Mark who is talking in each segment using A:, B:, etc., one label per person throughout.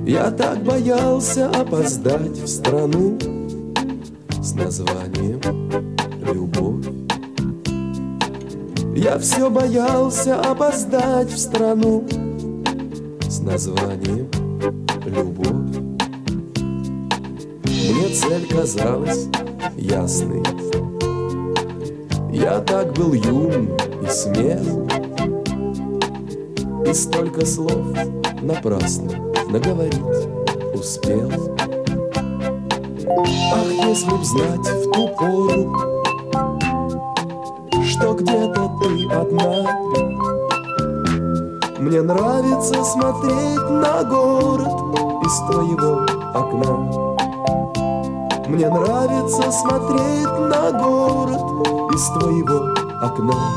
A: Я так боялся опоздать в страну с названием «Любовь». Я все боялся опоздать в страну с названием «Любовь». Мне цель казалась ясной. Я так был юн и смел, и столько слов напрасно наговорить успел. Ах, если б знать в ту пору, что где-то ты одна. Мне нравится смотреть на город из твоего окна. Мне нравится смотреть на город из твоего окна.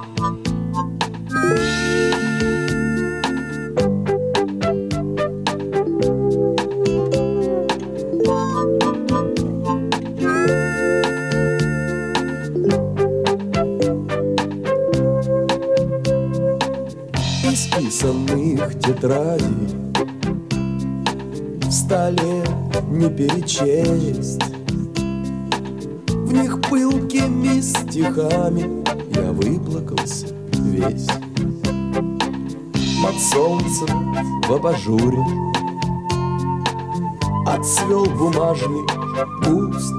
A: Исписанных тетрадей в столе не перечесть. В них пылкими стихами я выплакался весь. Под солнцем в абажуре отцвел бумажный куст,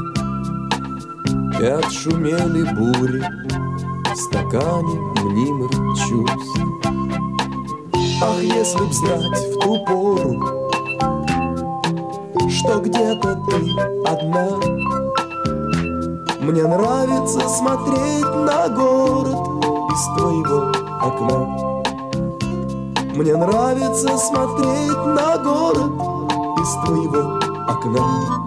A: и отшумели бури в стакане мнимых чувств. Ах, если б знать в ту пору, что где-то ты одна. Мне нравится смотреть на город из твоего окна. Мне нравится смотреть на город из твоего окна.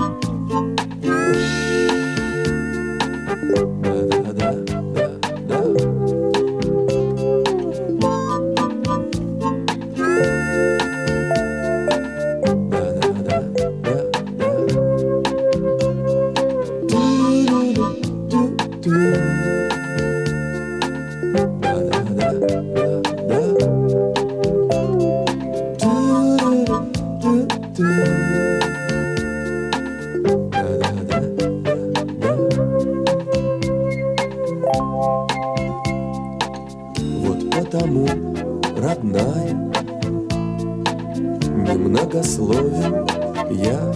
A: Вот потому, родная, немногословен я,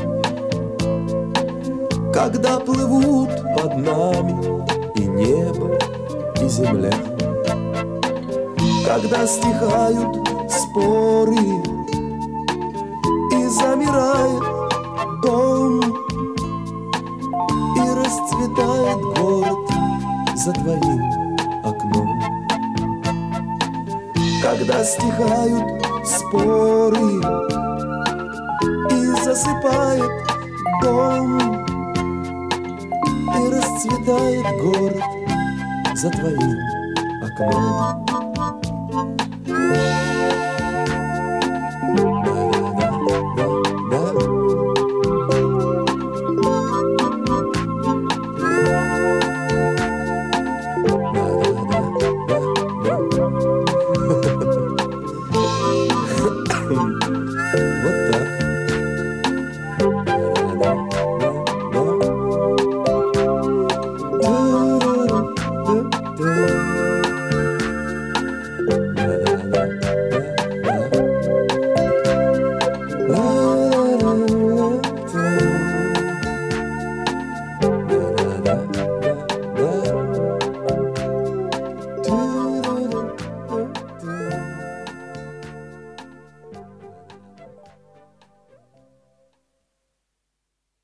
A: когда плывут под нами и небо, и земля, когда стихают споры и замирает дом, и расцветает город за твоим окном. Когда стихают споры и засыпает дом, и расцветает город за твоим окном.